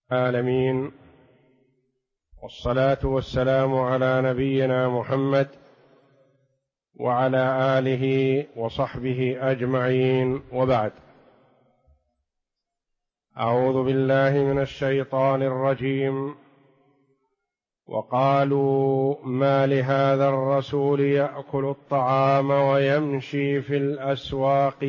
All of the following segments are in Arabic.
العالمين، والصلاة والسلام على نبينا محمد وعلى آله وصحبه أجمعين، وبعد. أعوذ بالله من الشيطان الرجيم. وقالوا ما لهذا الرسول يأكل الطعام ويمشي في الأسواق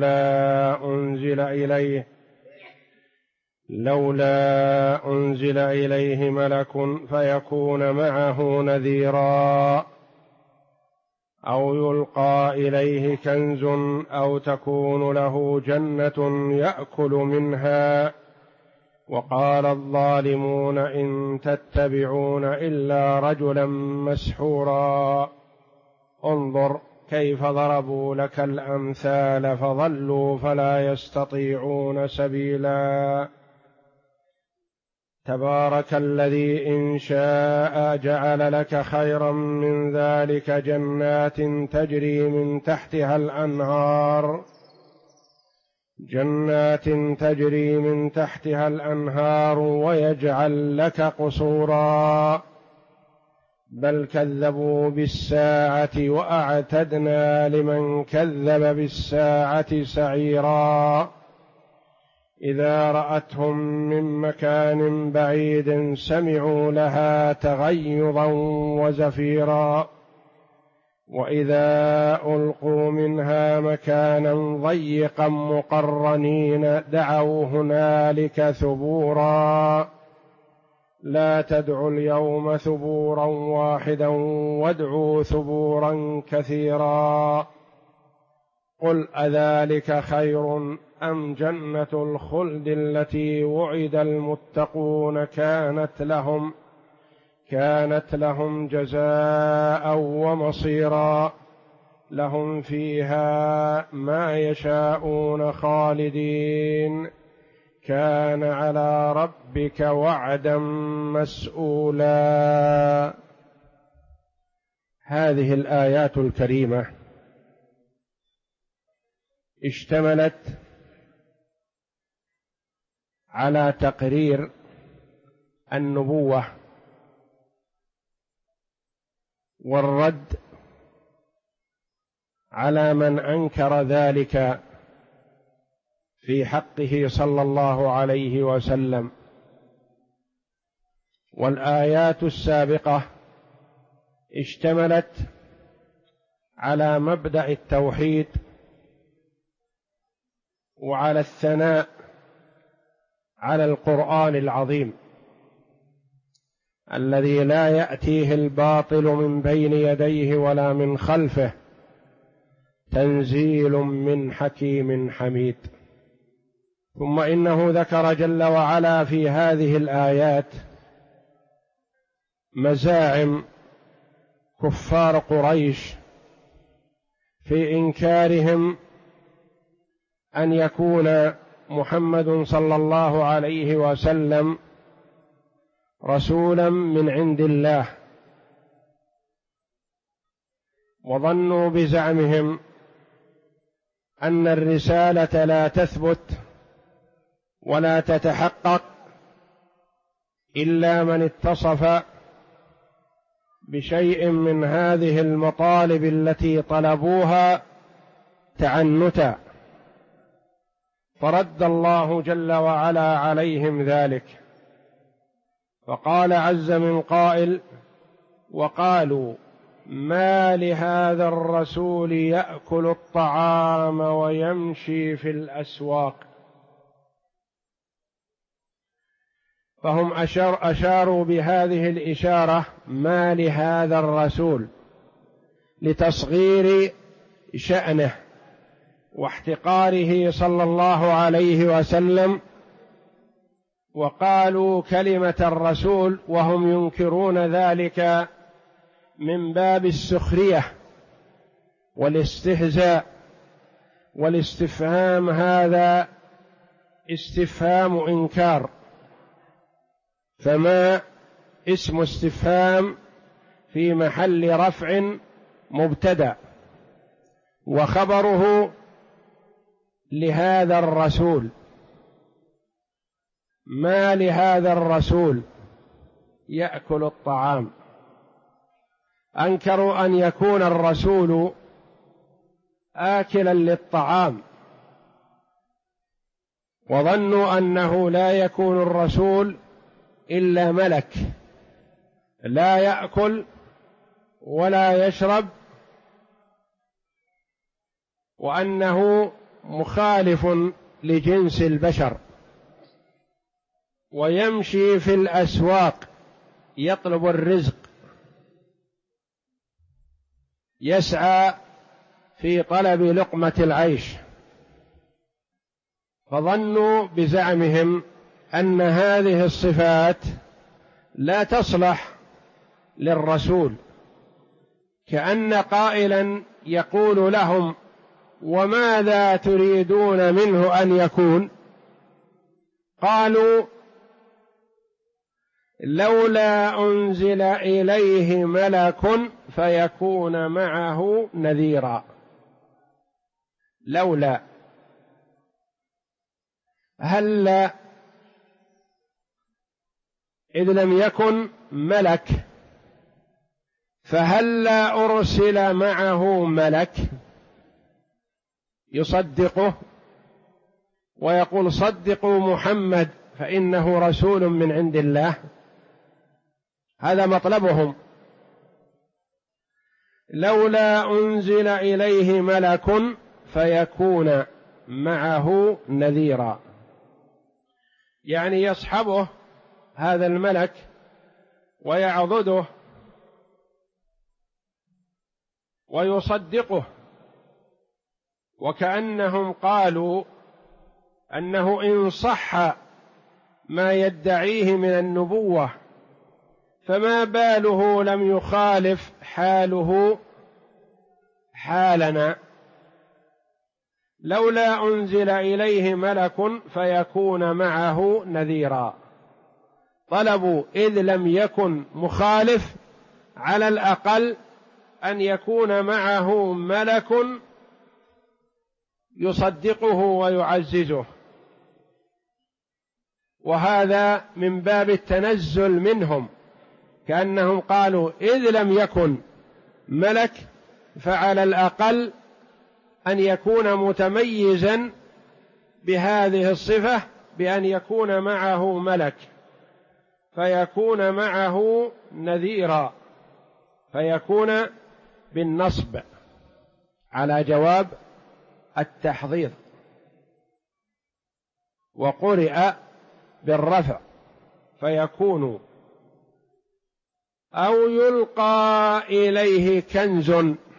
لولا أنزل إليه ملك فيكون معه نذيرا أو يلقى إليه كنز أو تكون له جنة يأكل منها. وقال الظالمون إن تتبعون إلا رجلا مسحورا انظر كيف ضربوا لك الأمثال فضلوا فلا يستطيعون سبيلا. تبارك الذي إن شاء جعل لك خيرا من ذلك جنات تجري من تحتها الأنهار ويجعل لك قصورا بل كذبوا بالساعة وأعتدنا لمن كذب بالساعة سعيرا. إذا رأتهم من مكان بعيد سمعوا لها تغيظا وزفيرا وإذا ألقوا منها مكانا ضيقا مقرنين دعوا هنالك ثبورا لا تدعوا اليوم ثبورا واحدا وادعوا ثبورا كثيرا. قل أذلك خير أم جنة الخلد التي وعد المتقون كانت لهم جزاء ومصيرا لهم فيها ما يشاءون خالدين كان على ربك وعدا مسؤولا. هذه الآيات الكريمة اشتملت على تقرير النبوة والرد على من أنكر ذلك في حقه صلى الله عليه وسلم. والآيات السابقة اشتملت على مبدأ التوحيد وعلى الثناء على القرآن العظيم الذي لا يأتيه الباطل من بين يديه ولا من خلفه تنزيل من حكيم حميد. ثم إنه ذكر جل وعلا في هذه الآيات مزاعم كفار قريش في إنكارهم أن يكون محمد صلى الله عليه وسلم رسولا من عند الله، وظنوا بزعمهم أن الرسالة لا تثبت ولا تتحقق إلا من اتصف بشيء من هذه المطالب التي طلبوها تعنتا، فرد الله جل وعلا عليهم ذلك. فقال عز من قائل: وقالوا ما لهذا الرسول يأكل الطعام ويمشي في الأسواق. فهم أشاروا بهذه الإشارة ما لهذا الرسول لتصغير شأنه واحتقاره صلى الله عليه وسلم، وقالوا كلمة الرسول وهم ينكرون ذلك من باب السخرية والاستهزاء، والاستفهام هذا استفهام إنكار، فما اسم استفهام في محل رفع مبتدأ، وخبره لهذا الرسول ما لهذا الرسول يأكل الطعام، أنكروا أن يكون الرسول آكلا للطعام، وظنوا أنه لا يكون الرسول إلا ملك لا يأكل ولا يشرب، وأنه مخالف لجنس البشر، ويمشي في الأسواق يطلب الرزق، يسعى في طلب لقمة العيش. فظنوا بزعمهم أن هذه الصفات لا تصلح للرسول، كأن قائلا يقول لهم: وماذا تريدون منه أن يكون؟ قالوا: لولا أنزل إليه ملك فيكون معه نذيرا. لولا، هلا إذ لم يكن ملك، فهلا أرسل معه ملك يصدقه ويقول: صدقوا محمد فإنه رسول من عند الله. هذا مطلبهم. لولا أنزل إليه ملك فيكون معه نذيرا، يعني يصحبه هذا الملك ويعضده ويصدقه، وكأنهم قالوا أنه إن صح ما يدعيه من النبوة فما باله لم يخالف حاله حالنا. لولا أنزل إليه ملك فيكون معه نذيرا. طلبوا إذ لم يكن مخالف على الأقل أن يكون معه ملك يصدقه ويعززه، وهذا من باب التنزل منهم، كأنهم قالوا: إذ لم يكن ملك فعلى الأقل أن يكون متميزا بهذه الصفة بأن يكون معه ملك فيكون معه نذيرا، فيكون بالنصب على جواب التحضيض، وقرئ بالرفع فيكون، أو يلقى إليه كنز.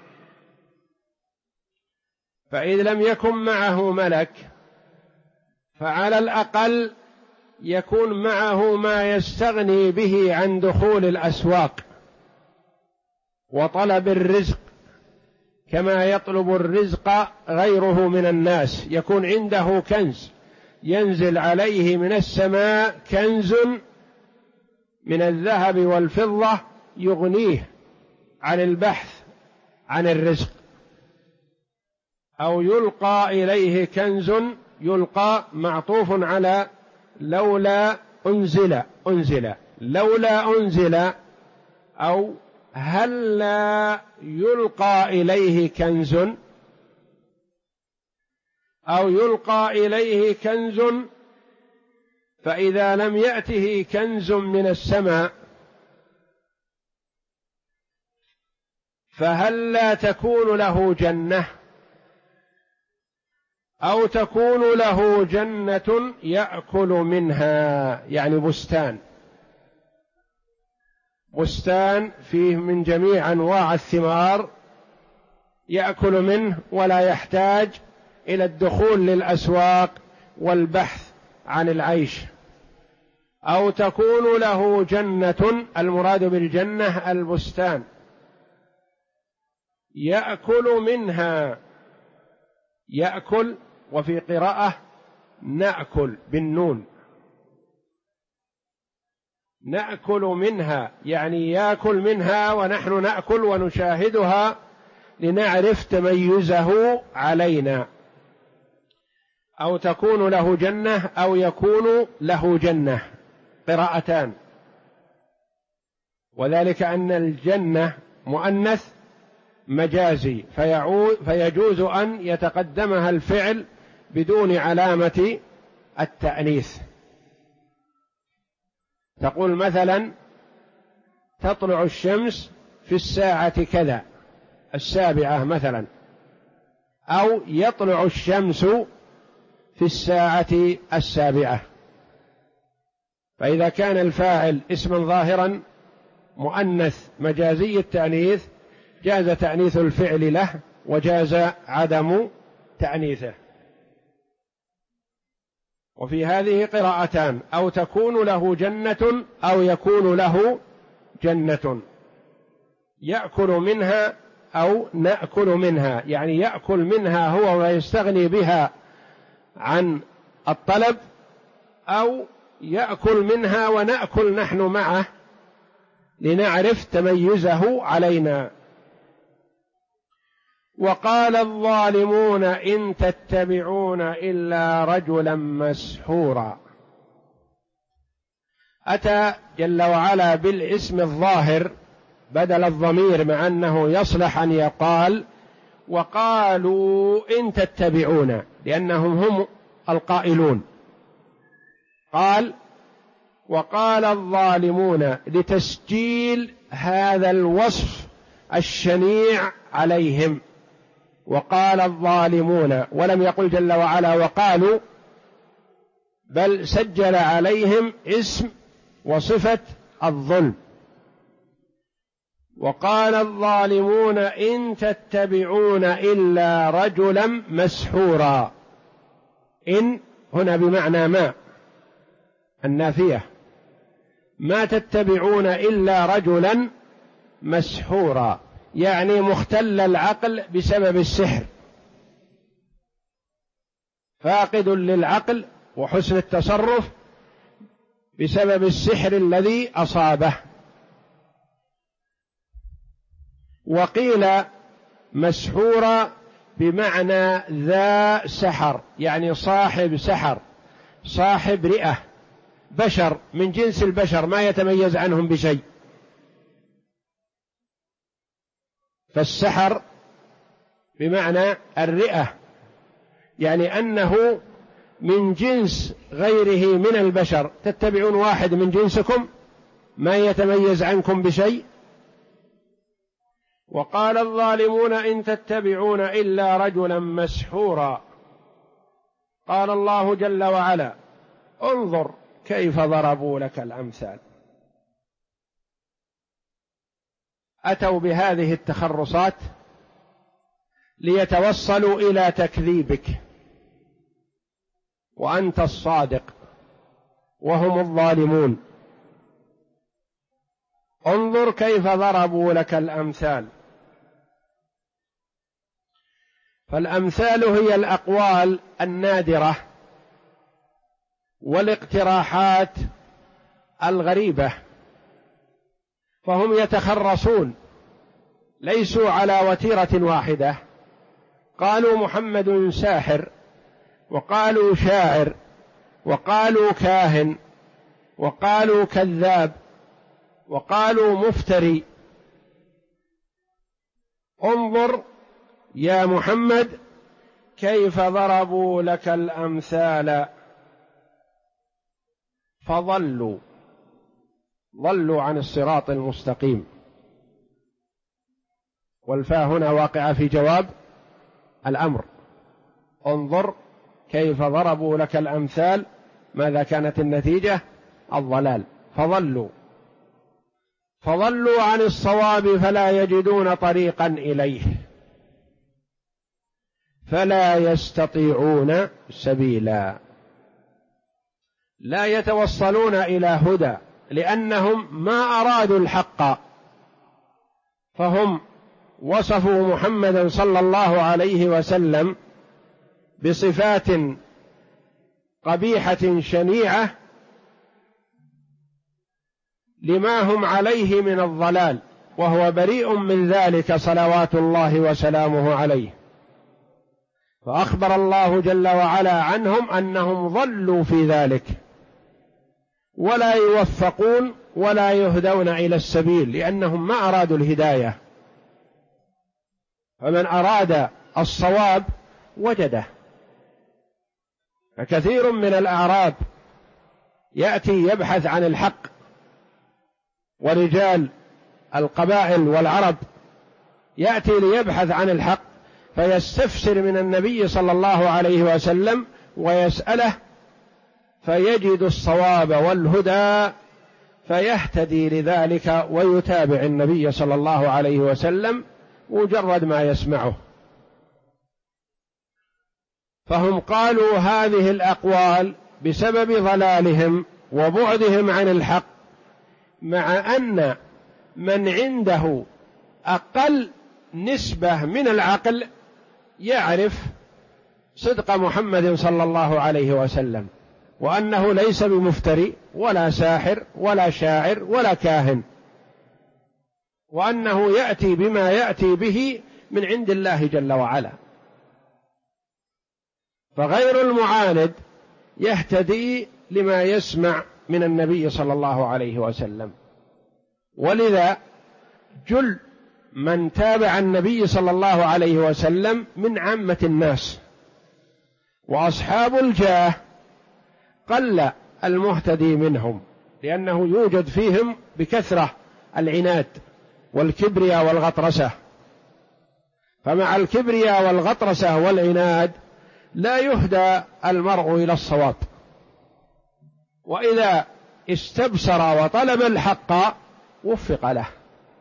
فإذ لم يكن معه ملك فعلى الأقل يكون معه ما يستغني به عن دخول الأسواق وطلب الرزق، كما يطلب الرزق غيره من الناس، يكون عنده كنز ينزل عليه من السماء، كنز من الذهب والفضة يغنيه عن البحث عن الرزق. أو يلقى إليه كنز، يلقى معطوف على لولا أنزل لولا أنزل، أو هل لا يلقى إليه كنز، أو يلقى إليه كنز، فإذا لم يأته كنز من السماء فهل لا تكون له جنة، أو تكون له جنة يأكل منها، يعني بستان فيه من جميع أنواع الثمار يأكل منه ولا يحتاج إلى الدخول للأسواق والبحث عن العيش. أو تكون له جنة، المراد بالجنة البستان، يأكل منها، يأكل، وفي قراءة نأكل بالنون، نأكل منها يعني يأكل منها ونحن نأكل ونشاهدها لنعرف تميزه علينا. أو تكون له جنة أو يكون له جنة، قراءتان. وذلك أن الجنة مؤنث مجازي، فيجوز أن يتقدمها الفعل بدون علامة التأنيث. تقول مثلا تطلع الشمس في الساعة كذا، 7 مثلا، أو يطلع الشمس في الساعة 7. فإذا كان الفاعل اسما ظاهرا مؤنث مجازي التأنيث جاز تأنيث الفعل له وجاز عدم تأنيثه. وفي هذه قراءتان: أو تكون له جنة أو يكون له جنة يأكل منها أو نأكل منها، يعني يأكل منها هو ويستغني بها عن الطلب، أو يأكل منها ونأكل نحن معه لنعرف تميزه علينا. وقال الظالمون إن تتبعون إلا رجلا مسحورا. أتى جل وعلا بالاسم الظاهر بدل الضمير، مع أنه يصلح أن يقال وقالوا إن تتبعون، لأنهم هم القائلون. قال وقال الظالمون لتسجيل هذا الوصف الشنيع عليهم، وقال الظالمون، ولم يقل جل وعلا وقالوا، بل سجل عليهم اسم وصفة الظلم. وقال الظالمون إن تتبعون إلا رجلا مسحورا. إن هنا بمعنى ما النافية، ما تتبعون إلا رجلا مسحورا، يعني مختل العقل بسبب السحر، فاقد للعقل وحسن التصرف بسبب السحر الذي أصابه. وقيل مسحورا بمعنى ذا سحر، يعني صاحب سحر، صاحب رئة، بشر من جنس البشر ما يتميز عنهم بشيء. فالسحر بمعنى الرئة، يعني أنه من جنس غيره من البشر. تتبعون واحد من جنسكم ما يتميز عنكم بشيء. وقال الظالمون إن تتبعون إلا رجلا مسحورا. قال الله جل وعلا انظر كيف ضربوا لك الأمثال. أتوا بهذه التخرصات ليتوصلوا إلى تكذيبك وأنت الصادق وهم الظالمون. انظر كيف ضربوا لك الأمثال. فالأمثال هي الأقوال النادرة والاقتراحات الغريبة، فهم يتخرصون، ليسوا على وتيرة واحدة. قالوا محمد ساحر، وقالوا شاعر، وقالوا كاهن، وقالوا كذاب، وقالوا مفتري. انظر يا محمد كيف ضربوا لك الأمثال فضلوا عن الصراط المستقيم. والفاء هنا واقعة في جواب الأمر. انظر كيف ضربوا لك الأمثال، ماذا كانت النتيجة؟ الضلال. فضلوا عن الصواب فلا يجدون طريقا إليه فلا يستطيعون سبيلا. لا يتوصلون إلى هدى لأنهم ما أرادوا الحق، فهم وصفوا محمدا صلى الله عليه وسلم بصفات قبيحة شنيعة لما هم عليه من الضلال، وهو بريء من ذلك صلوات الله وسلامه عليه. فأخبر الله جل وعلا عنهم أنهم ضلوا في ذلك ولا يوفقون ولا يهدون إلى السبيل، لأنهم ما أرادوا الهداية. فمن أراد الصواب وجده. فكثير من الأعراب يأتي يبحث عن الحق، ورجال القبائل والعرب يأتي ليبحث عن الحق، فيستفسر من النبي صلى الله عليه وسلم ويسأله، فيجد الصواب والهدى فيهتدي لذلك ويتابع النبي صلى الله عليه وسلم مجرد ما يسمعه. فهم قالوا هذه الأقوال بسبب ضلالهم وبعدهم عن الحق، مع أن من عنده أقل نسبة من العقل يعرف صدق محمد صلى الله عليه وسلم، وأنه ليس بمفتري ولا ساحر ولا شاعر ولا كاهن، وأنه يأتي بما يأتي به من عند الله جل وعلا. فغير المعاند يهتدي لما يسمع من النبي صلى الله عليه وسلم. ولذا جل من تابع النبي صلى الله عليه وسلم من عامة الناس، وأصحاب الجاه قل المهتدي منهم، لأنه يوجد فيهم بكثرة العناد والكبرياء والغطرسة. فمع الكبرياء والغطرسة والعناد لا يهدى المرء إلى الصواب. وإذا استبصر وطلب الحق وفق له.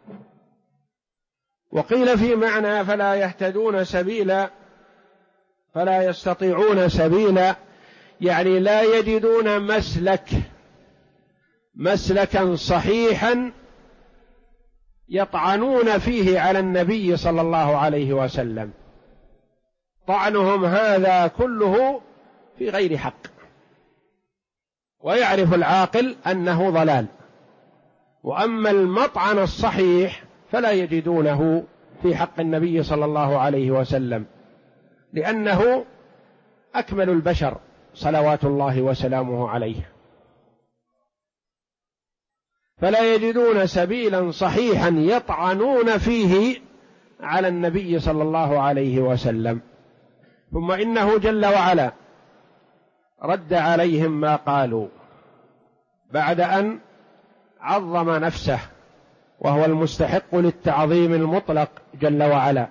وقيل في معنى فلا يهتدون سبيلا، فلا يستطيعون سبيلا، يعني لا يجدون مسلكا صحيحا يطعنون فيه على النبي صلى الله عليه وسلم. طعنهم هذا كله في غير حق، ويعرف العاقل أنه ضلال. وأما المطعن الصحيح فلا يجدونه في حق النبي صلى الله عليه وسلم، لأنه أكمل البشر صلوات الله وسلامه عليه. فلا يجدون سبيلا صحيحا يطعنون فيه على النبي صلى الله عليه وسلم. ثم إنه جل وعلا رد عليهم ما قالوا بعد أن عظم نفسه، وهو المستحق للتعظيم المطلق جل وعلا.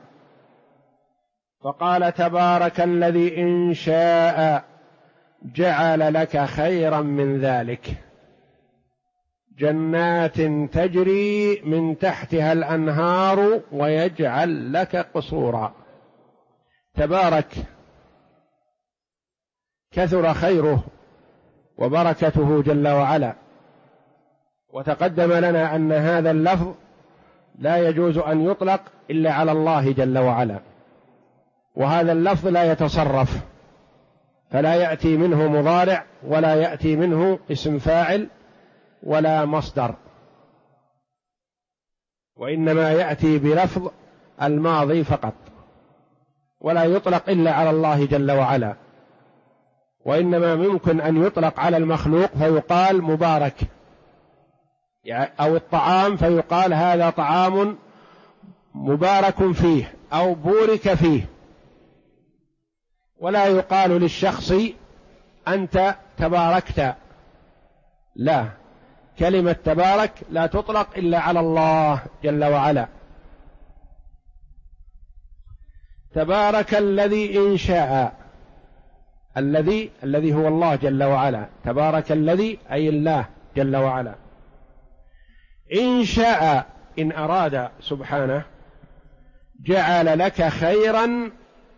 فقال تبارك الذي إن شاء جعل لك خيرا من ذلك جنات تجري من تحتها الأنهار ويجعل لك قصورا. تبارك كثر خيره وبركته جل وعلا. وتقدم لنا أن هذا اللفظ لا يجوز أن يطلق إلا على الله جل وعلا، وهذا اللفظ لا يتصرف، فلا يأتي منه مضارع ولا يأتي منه اسم فاعل ولا مصدر، وإنما يأتي بلفظ الماضي فقط، ولا يطلق إلا على الله جل وعلا. وإنما ممكن أن يطلق على المخلوق فيقال مبارك، أو الطعام فيقال هذا طعام مبارك فيه أو بورك فيه. ولا يقال للشخص أنت تباركت، لا، كلمة تبارك لا تطلق إلا على الله جل وعلا. تبارك الذي إن شاء، الذي هو الله جل وعلا. تبارك الذي أي الله جل وعلا. إن شاء إن أراد سبحانه جعل لك خيرا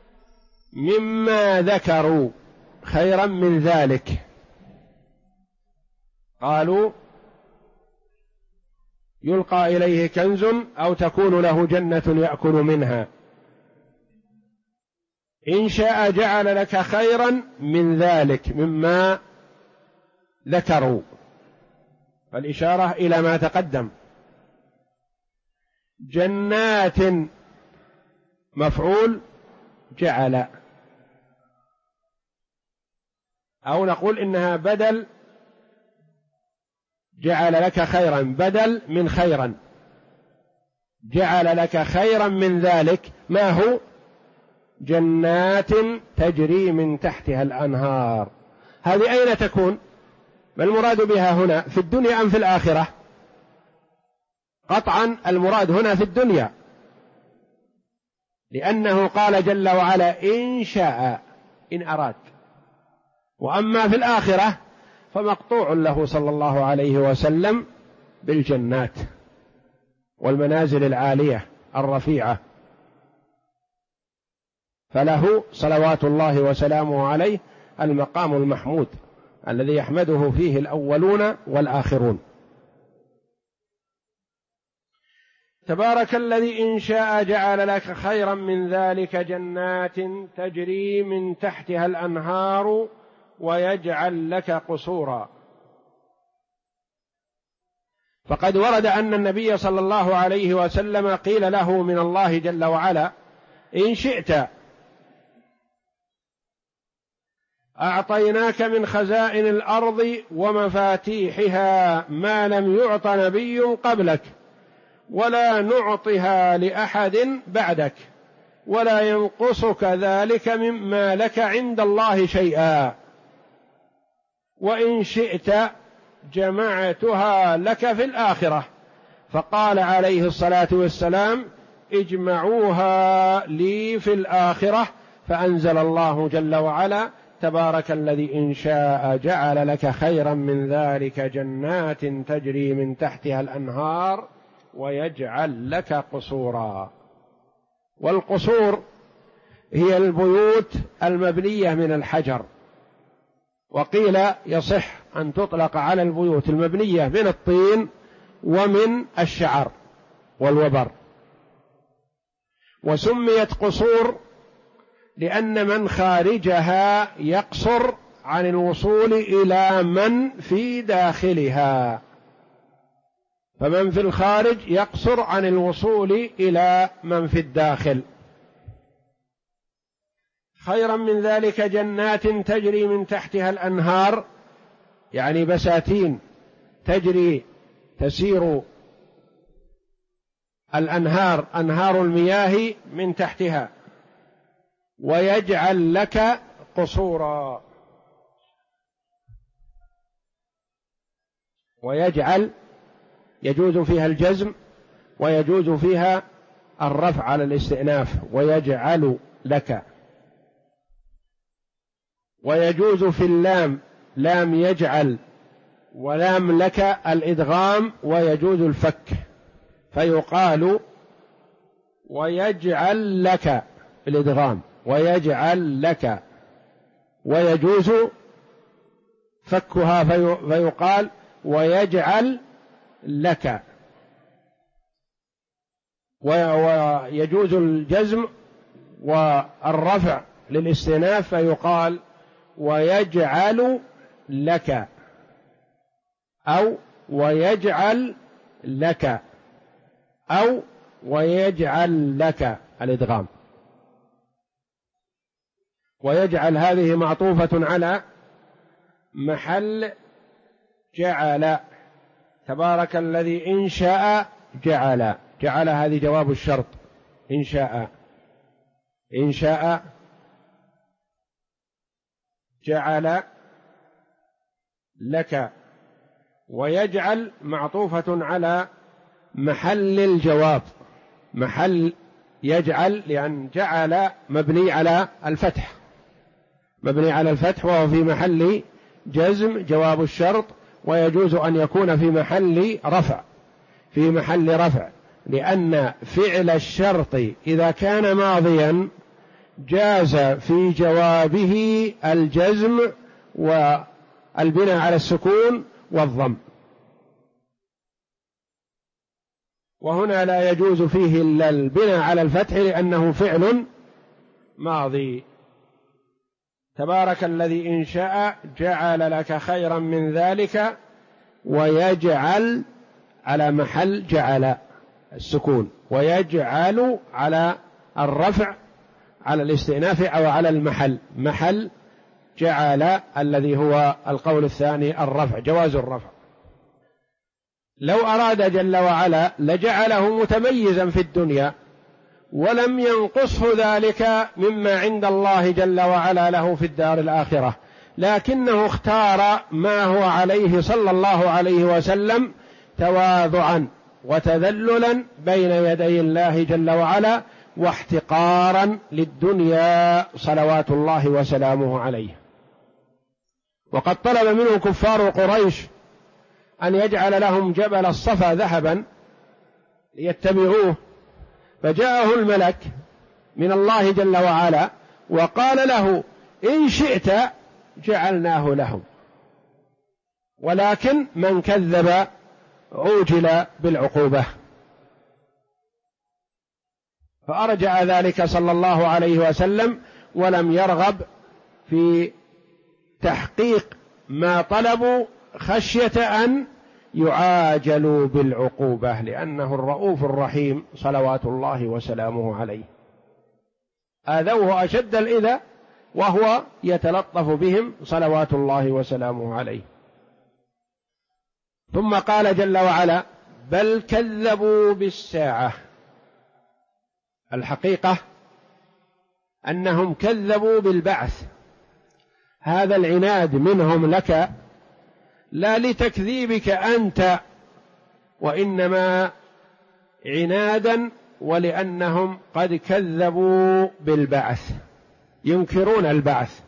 مما ذكروا، خيرا من ذلك. قالوا يلقى إليه كنز أو تكون له جنة يأكل منها. إن شاء جعل لك خيرا من ذلك مما ذكروا، فالإشارة إلى ما تقدم. جنات مفعول جعل، أو نقول إنها بدل، جعل لك خيرا بدل من خيرا، جعل لك خيرا من ذلك. ما هو؟ جنات تجري من تحتها الأنهار. هذه أين تكون؟ ما المراد بها هنا؟ في الدنيا أم في الآخرة؟ قطعا المراد هنا في الدنيا، لأنه قال جل وعلا إن شاء، إن أراد. وأما في الآخرة فمقطوع له صلى الله عليه وسلم بالجنات والمنازل العالية الرفيعة، فله صلوات الله وسلامه عليه المقام المحمود الذي يحمده فيه الأولون والآخرون. تبارك الذي إن شاء جعل لك خيرا من ذلك جنات تجري من تحتها الأنهار ويجعل لك قصورا. فقد ورد أن النبي صلى الله عليه وسلم قيل له من الله جل وعلا إن شئت أعطيناك من خزائن الأرض ومفاتيحها ما لم يعط نبي قبلك ولا نعطها لأحد بعدك ولا ينقصك ذلك مما لك عند الله شيئا، وإن شئت جمعتها لك في الآخرة. فقال عليه الصلاة والسلام اجمعوها لي في الآخرة، فأنزل الله جل وعلا تبارك الذي إن شاء جعل لك خيرا من ذلك جنات تجري من تحتها الأنهار ويجعل لك قصورا. والقصور هي البيوت المبنية من الحجر، وقيل يصح أن تطلق على البيوت المبنية من الطين ومن الشعر والوبر. وسميت قصور لأن من خارجها يقصر عن الوصول إلى من في داخلها، فمن في الخارج يقصر عن الوصول إلى من في الداخل. خيرا من ذلك جنات تجري من تحتها الأنهار، يعني بساتين تجري تسير الأنهار، أنهار المياه من تحتها. ويجعل لك قصورا، ويجعل يجوز فيها الجزم ويجوز فيها الرفع على الاستئناف، ويجعل لك. ويجوز في اللام لام يجعل ولام لك الإدغام، ويجوز الفك فيقال ويجعل لك الإدغام ويجعل لك، ويجوز فكها فيقال ويجعل لك. ويجوز الجزم والرفع للاستئناف فيقال ويجعل لك أو ويجعل لك أو ويجعل لك الإدغام. ويجعل هذه معطوفة على محل جعل. تبارك الذي إن شاء جعل، جعل هذه جواب الشرط. إن شاء، إن شاء جعل لك. ويجعل معطوفة على محل الجواب، محل يجعل، لأن جعل مبني على الفتح، مبني على الفتح وهو في محل جزم جواب الشرط. ويجوز أن يكون في محل رفع، في محل رفع، لأن فعل الشرط إذا كان ماضيا جاز في جوابه الجزم والبناء على السكون والضم، وهنا لا يجوز فيه إلا البناء على الفتح لأنه فعل ماضي. تبارك الذي إن شاء جعل لك خيرا من ذلك، ويجعل على محل جعل السكون، ويجعل على الرفع على الاستئناف أو على المحل، محل جعل الذي هو القول الثاني الرفع، جواز الرفع. لو أراد جل وعلا لجعله متميزا في الدنيا ولم ينقصه ذلك مما عند الله جل وعلا له في الدار الآخرة، لكنه اختار ما هو عليه صلى الله عليه وسلم تواضعا وتذللا بين يدي الله جل وعلا واحتقارا للدنيا صلوات الله وسلامه عليه. وقد طلب منه كفار قريش أن يجعل لهم جبل الصفا ذهبا ليتبعوه، فجاءه الملك من الله جل وعلا وقال له إن شئت جعلناه لهم، ولكن من كذب عوجل بالعقوبة. فأرجع ذلك صلى الله عليه وسلم ولم يرغب في تحقيق ما طلبوا خشية أن يعاجلوا بالعقوبة، لأنه الرؤوف الرحيم صلوات الله وسلامه عليه. آذوه أشد الإذى وهو يتلطف بهم صلوات الله وسلامه عليه. ثم قال جل وعلا بل كذبوا بالساعة. الحقيقة أنهم كذبوا بالبعث، هذا العناد منهم لك لا لتكذيبك أنت، وإنما عنادا ولأنهم قد كذبوا بالبعث، ينكرون البعث،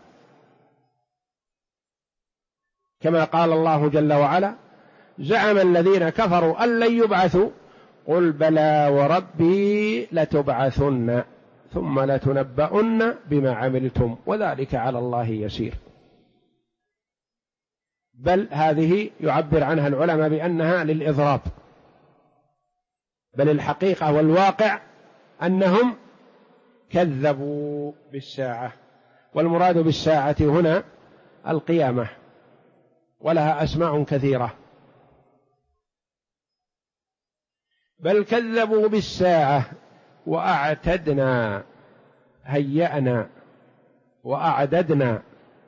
كما قال الله جل وعلا زعم الذين كفروا أن لن يبعثوا قل بلى وربي لتبعثن ثم لتنبؤن بما عملتم وذلك على الله يسير. بل هذه يعبر عنها العلماء بأنها للإضراب، بل الحقيقة والواقع أنهم كذبوا بالساعة، والمراد بالساعة هنا القيامة، ولها أسماء كثيرة. بل كذبوا بالساعة وأعتدنا، هيأنا وأعددنا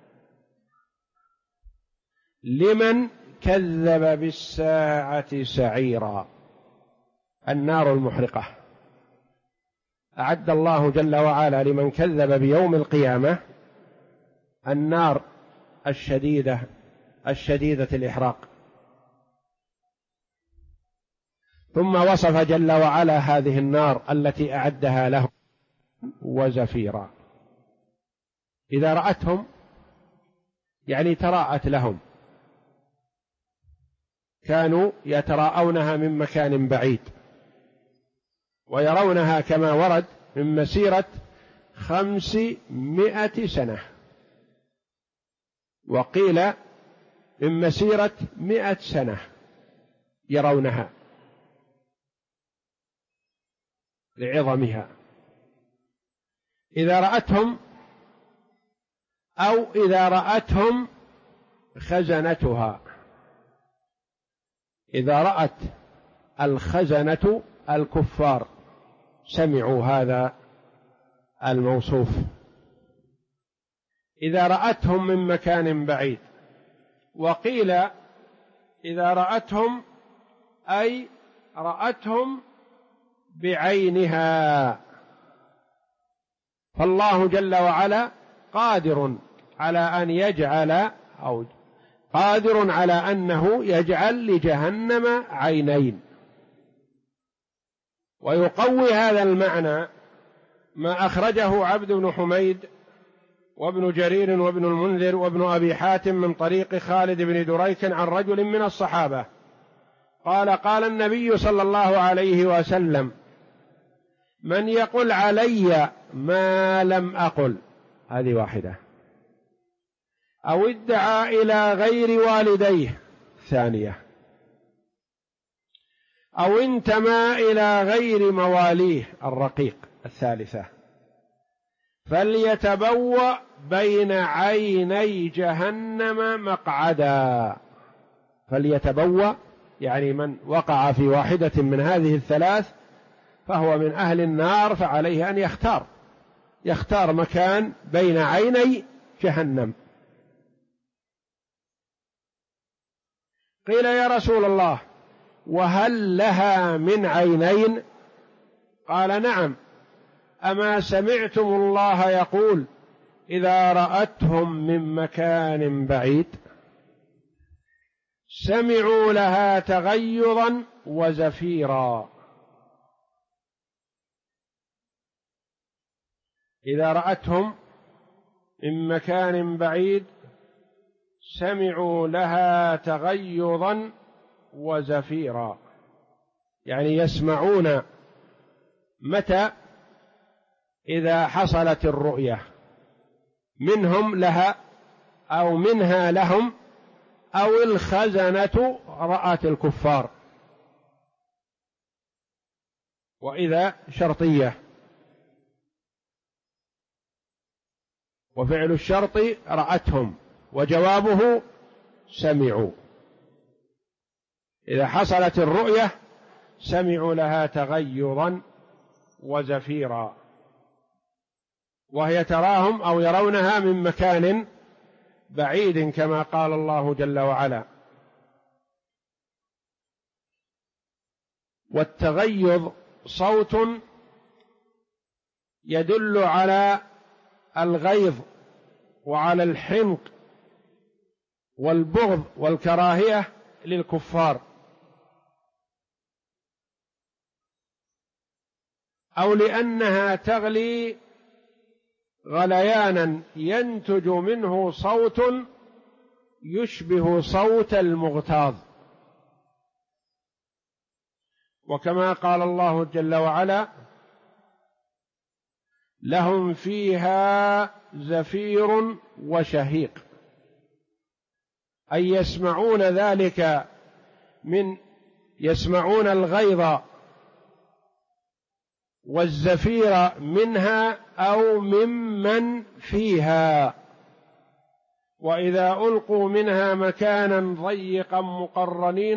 لمن كذب بالساعة سعيرا، النار المحرقة. أعد الله جل وعلا لمن كذب بيوم القيامة النار الشديدة الإحراق. ثم وصف جل وعلا هذه النار التي أعدها لهم وزفيرا. إذا رأتهم يعني تراءت لهم، كانوا يتراءونها من مكان بعيد ويرونها كما ورد من مسيرة 500 سنة، وقيل من مسيرة 100 سنة يرونها لعظمها. إذا رأتهم أو إذا رأتهم خزنتها، إذا رأت الخزنة الكفار سمعوا هذا الموصوف. إذا رأتهم من مكان بعيد، وقيل إذا رأتهم أي رأتهم بعينها. فالله جل وعلا قادر على أن يجعل أو قادر على أنه يجعل لجهنم عينين. ويقوي هذا المعنى ما أخرجه عبد بن حميد وابن جرير وابن المنذر وابن أبي حاتم من طريق خالد بن دريك عن رجل من الصحابة قال قال النبي صلى الله عليه وسلم من يقل علي ما لم أقل، هذه واحدة، أو ادعى إلى غير والديه، ثانية، أو انتمى إلى غير مواليه، الرقيق، الثالثة، فليتبوأ بين عيني جهنم مقعدا. فليتبوأ يعني من وقع في واحدة من هذه الثلاث فهو من أهل النار، فعليه أن يختار مكان بين عيني جهنم، قيل يا رسول الله وهل لها من عينين؟ قال نعم. أما سمعتم الله يقول إذا رأتهم من مكان بعيد سمعوا لها تغيظا وزفيرا. إذا رأتهم من مكان بعيد سمعوا لها تغيظا وزفيرا، يعني يسمعون متى؟ إذا حصلت الرؤية منهم لها أو منها لهم، أو الخزنة رأت الكفار، وإذا شرطية، وفعل الشرط رأتهم وجوابه سمعوا. إذا حصلت الرؤية سمعوا لها تغيظا وزفيرا، وهي تراهم أو يرونها من مكان بعيد كما قال الله جل وعلا. والتغيظ صوت يدل على الغيظ وعلى الحنق والبغض والكراهية للكفار، أو لأنها تغلي غليانا ينتج منه صوت يشبه صوت المغتاظ. وكما قال الله جل وعلا لهم فيها زفير وشهيق، أي يسمعون ذلك يسمعون الغيظ والزفير منها أو ممن فيها. وإذا ألقوا منها مكانا ضيقا مقرنين،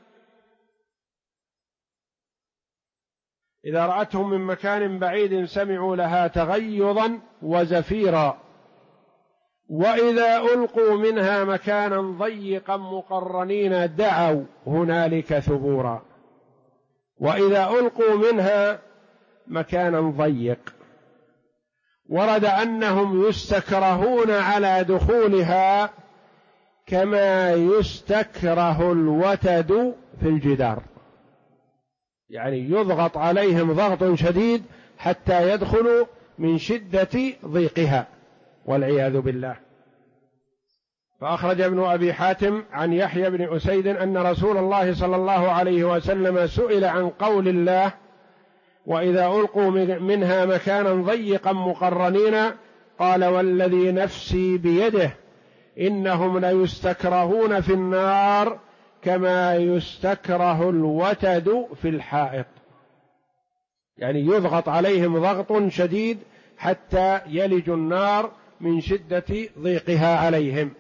إذا رأتهم من مكان بعيد سمعوا لها تغيظا وزفيرا، وإذا ألقوا منها مكانا ضيقا مقرنين دعوا هنالك ثبورا. وإذا ألقوا منها مكانا ضيق، ورد أنهم يستكرهون على دخولها كما يستكره الوتد في الجدار، يعني يضغط عليهم ضغط شديد حتى يدخلوا من شدة ضيقها والعياذ بالله. فأخرج ابن أبي حاتم عن يحيى بن أسيد أن رسول الله صلى الله عليه وسلم سئل عن قول الله وإذا ألقوا منها مكانا ضيقا مقرنين قال والذي نفسي بيده إنهم ليستكرهون في النار كما يستكره الوتد في الحائط، يعني يضغط عليهم ضغط شديد حتى يلج النار من شدة ضيقها عليهم.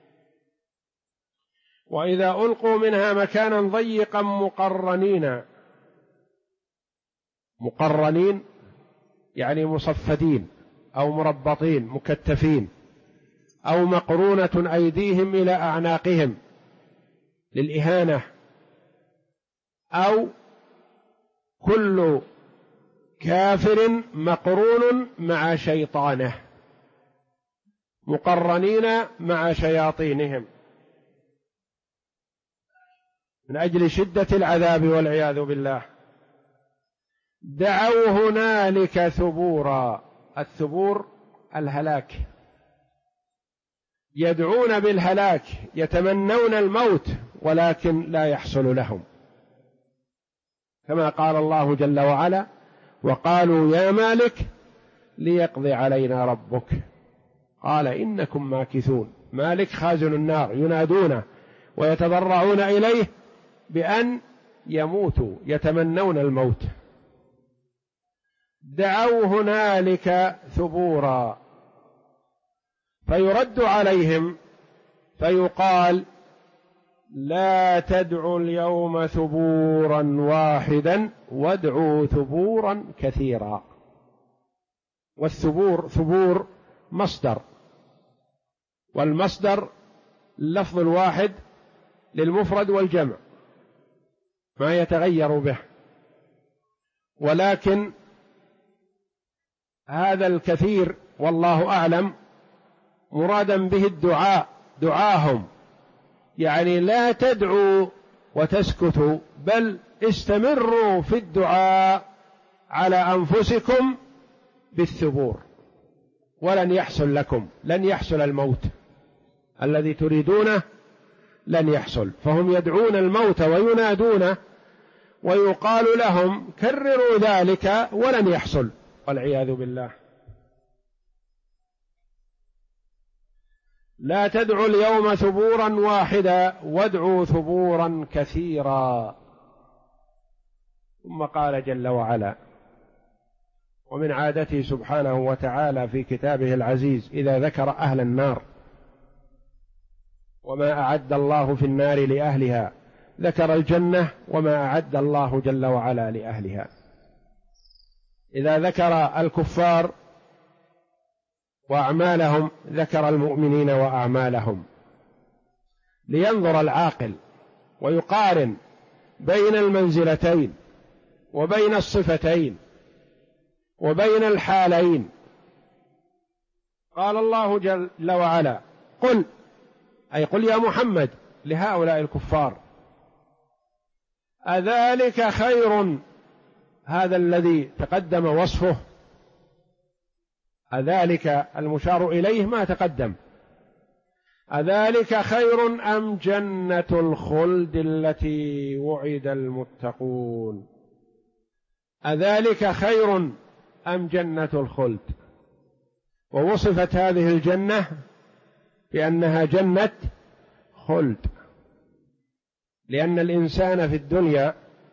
وإذا ألقوا منها مكانا ضيقا مقرنين يعني مصفدين أو مربطين مكتفين، أو مقرونة أيديهم إلى أعناقهم للإهانة، أو كل كافر مقرون مع شيطانه مقرنين مع شياطينهم من أجل شدة العذاب والعياذ بالله. دعوا هنالك ثبورا، الثبور الهلاك، يدعون بالهلاك، يتمنون الموت ولكن لا يحصل لهم، كما قال الله جل وعلا وقالوا يا مالك ليقضي علينا ربك قال إنكم ماكثون. مالك خازن النار، ينادونه ويتضرعون إليه بأن يموتوا، يتمنون الموت. دعوا هنالك ثبورا، فيرد عليهم فيقال لا تدعوا اليوم ثبورا واحدا وادعوا ثبورا كثيرا. والثبور ثبور مصدر، والمصدر اللفظ الواحد للمفرد والجمع ما يتغير به، ولكن هذا الكثير والله أعلم مرادا به الدعاء، دعاهم يعني لا تدعوا وتسكتوا، بل استمروا في الدعاء على أنفسكم بالثبور، ولن يحصل لكم، لن يحصل الموت الذي تريدونه، لن يحصل. فهم يدعون الموت وينادونه ويقال لهم كرروا ذلك ولن يحصل والعياذ بالله. لا تدعوا اليوم ثبورا واحدا وادعوا ثبورا كثيرا. ثم قال جل وعلا: ومن عادته سبحانه وتعالى في كتابه العزيز إذا ذكر أهل النار وما أعد الله في النار لأهلها ذكر الجنة وما أعد الله جل وعلا لأهلها. إذا ذكر الكفار وأعمالهم ذكر المؤمنين وأعمالهم، لينظر العاقل ويقارن بين المنزلتين وبين الصفتين وبين الحالين. قال الله جل وعلا: قل، أي قل يا محمد لهؤلاء الكفار: أذلك خير، هذا الذي تقدم وصفه، أذلك المشار إليه ما تقدم، أذلك خير أم جنة الخلد التي وعد المتقون؟ أذلك خير أم جنة الخلد؟ ووصفت هذه الجنة بأنها جنة خلد، لأن الإنسان في الدنيا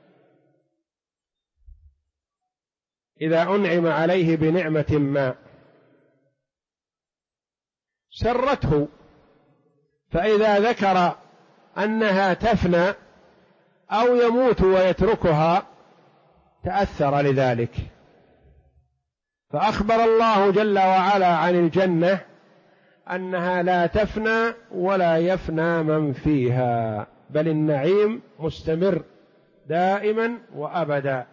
إذا أنعم عليه بنعمة ما سرته، فإذا ذكر أنها تفنى أو يموت ويتركها تأثر لذلك. فأخبر الله جل وعلا عن الجنة أنها لا تفنى ولا يفنى من فيها، بل النعيم مستمر دائما وأبدا.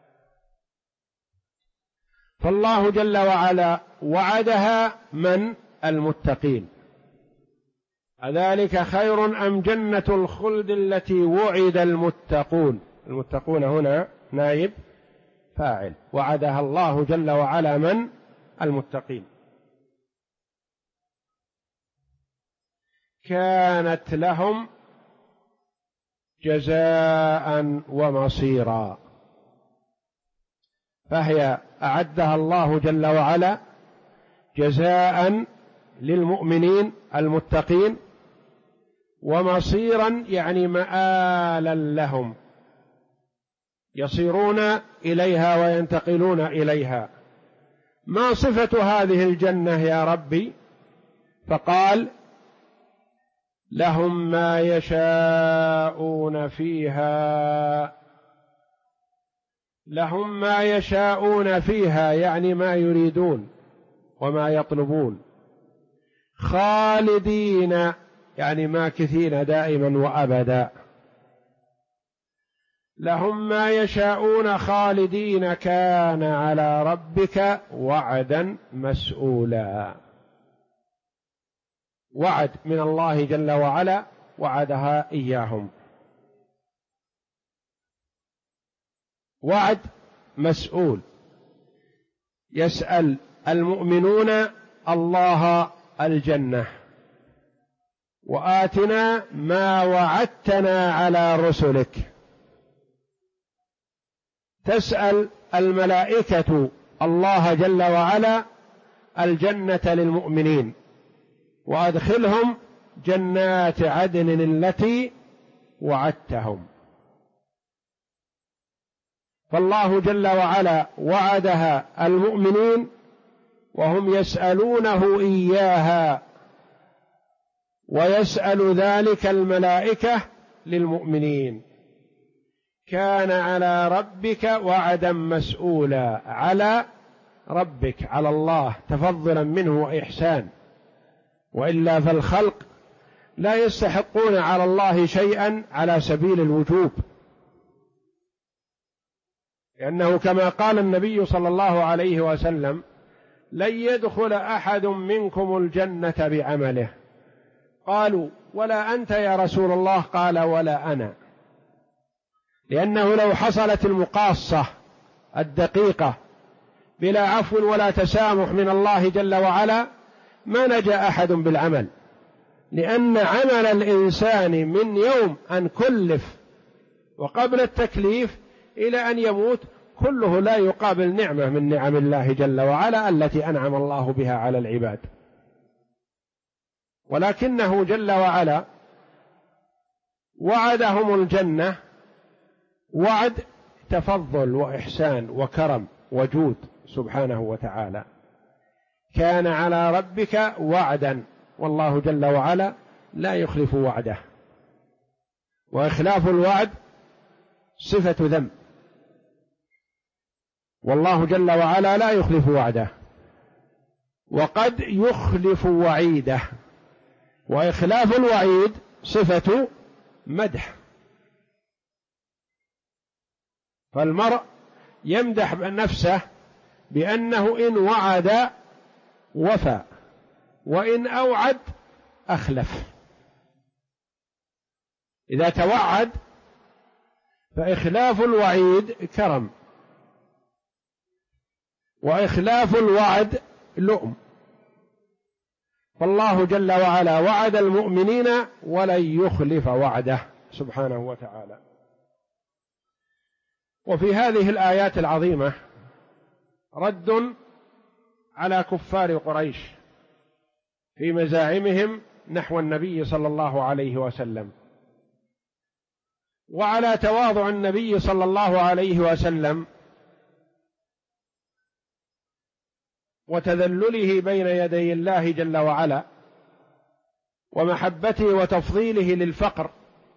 فالله جل وعلا وعدها من؟ المتقين. أذلك خير أم جنة الخلد التي وعد المتقون؟ المتقون هنا نائب فاعل، وعدها الله جل وعلا من؟ المتقين. كانت لهم جزاء ومصيرا، فهي أعدها الله جل وعلا جزاء للمؤمنين المتقين، ومصيرا يعني مآلا لهم، يصيرون إليها وينتقلون إليها. ما صفة هذه الجنة يا ربي؟ فقال: لهم ما يشاءون فيها. لهم ما يشاءون فيها يعني ما يريدون وما يطلبون. خالدين يعني ماكثين دائما وأبدا. لهم ما يشاءون خالدين كان على ربك وعدا مسؤولا. وعد من الله جل وعلا وعدها إياهم، وعد مسؤول. يسأل المؤمنون الله الجنة: وآتنا ما وعدتنا على رسلك. تسأل الملائكة الله جل وعلا الجنة للمؤمنين: وأدخلهم جنات عدن التي وعدتهم. فالله جل وعلا وعدها المؤمنين وهم يسألونه إياها، ويسأل ذلك الملائكة للمؤمنين. كان على ربك وعدا مسؤولا، على ربك، على الله تفضلا منه وإحسان، وإلا فالخلق لا يستحقون على الله شيئا على سبيل الوجوب، لأنه كما قال النبي صلى الله عليه وسلم: لن يدخل أحد منكم الجنة بعمله. قالوا: ولا أنت يا رسول الله؟ قال: ولا أنا. لأنه لو حصلت المقاصة الدقيقة بلا عفو ولا تسامح من الله جل وعلا ما نجا أحد بالعمل، لأن عمل الإنسان من يوم أن كلف وقبل التكليف إلى أن يموت كله لا يقابل نعمة من نعم الله جل وعلا التي أنعم الله بها على العباد، ولكنه جل وعلا وعدهم الجنة وعد تفضل وإحسان وكرم وجود سبحانه وتعالى. كان على ربك وعدا، والله جل وعلا لا يخلف وعده، وإخلاف الوعد صفة ذم، والله جل وعلا لا يخلف وعده، وقد يخلف وعيده، وإخلاف الوعيد صفة مدح. فالمرء يمدح نفسه بأنه إن وعد وفى، وإن أوعد أخلف. إذا توعد فإخلاف الوعيد كرم، وإخلاف الوعد لؤم. فالله جل وعلا وعد المؤمنين ولن يخلف وعده سبحانه وتعالى. وفي هذه الآيات العظيمة رد على كفار قريش في مزاعمهم نحو النبي صلى الله عليه وسلم، وعلى تواضع النبي صلى الله عليه وسلم وتذلله بين يدي الله جل وعلا، ومحبته وتفضيله للفقر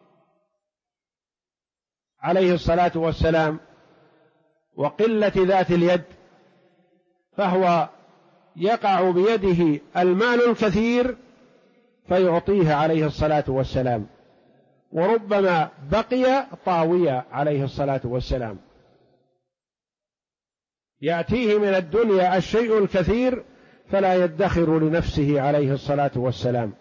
عليه الصلاة والسلام، وقلة ذات اليد، فهو يقع بيده المال الكثير فيعطيه عليه الصلاة والسلام، وربما بقي طاوية عليه الصلاة والسلام. يأتيه من الدنيا الشيء الكثير فلا يدخر لنفسه عليه الصلاة والسلام،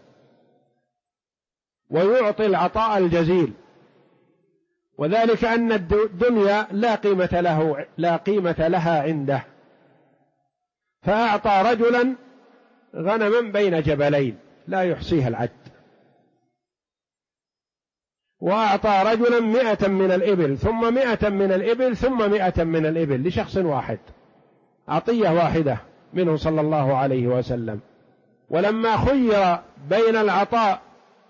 ويعطي العطاء الجزيل، وذلك أن الدنيا لا قيمة لها عنده. فأعطى رجلا غنما بين جبلين لا يحصيها العد، وأعطى رجلا 100 من الإبل، ثم 100 من الإبل، ثم 100 من الإبل لشخص واحد، عطية واحدة منه صلى الله عليه وسلم. ولما خير بين العطاء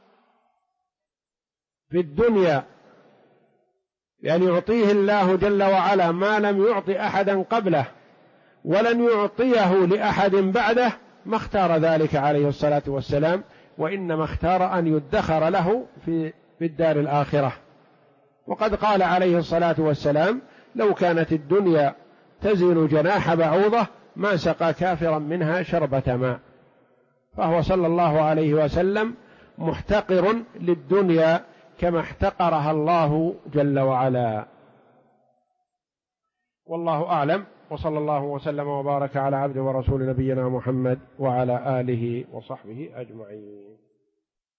في الدنيا بأن يعطيه الله جل وعلا ما لم يعطي أحدا قبله ولن يعطيه لأحد بعده، ما اختار ذلك عليه الصلاة والسلام، وإنما اختار أن يدخر له في الدار الآخرة. وقد قال عليه الصلاة والسلام: لو كانت الدنيا تزن جناح بعوضة ما سقى كافرا منها شربة ماء. فهو صلى الله عليه وسلم محتقر للدنيا كما احتقرها الله جل وعلا. والله أعلم، وصلى الله وسلم وبارك على عبده ورسول نبينا محمد وعلى آله وصحبه أجمعين.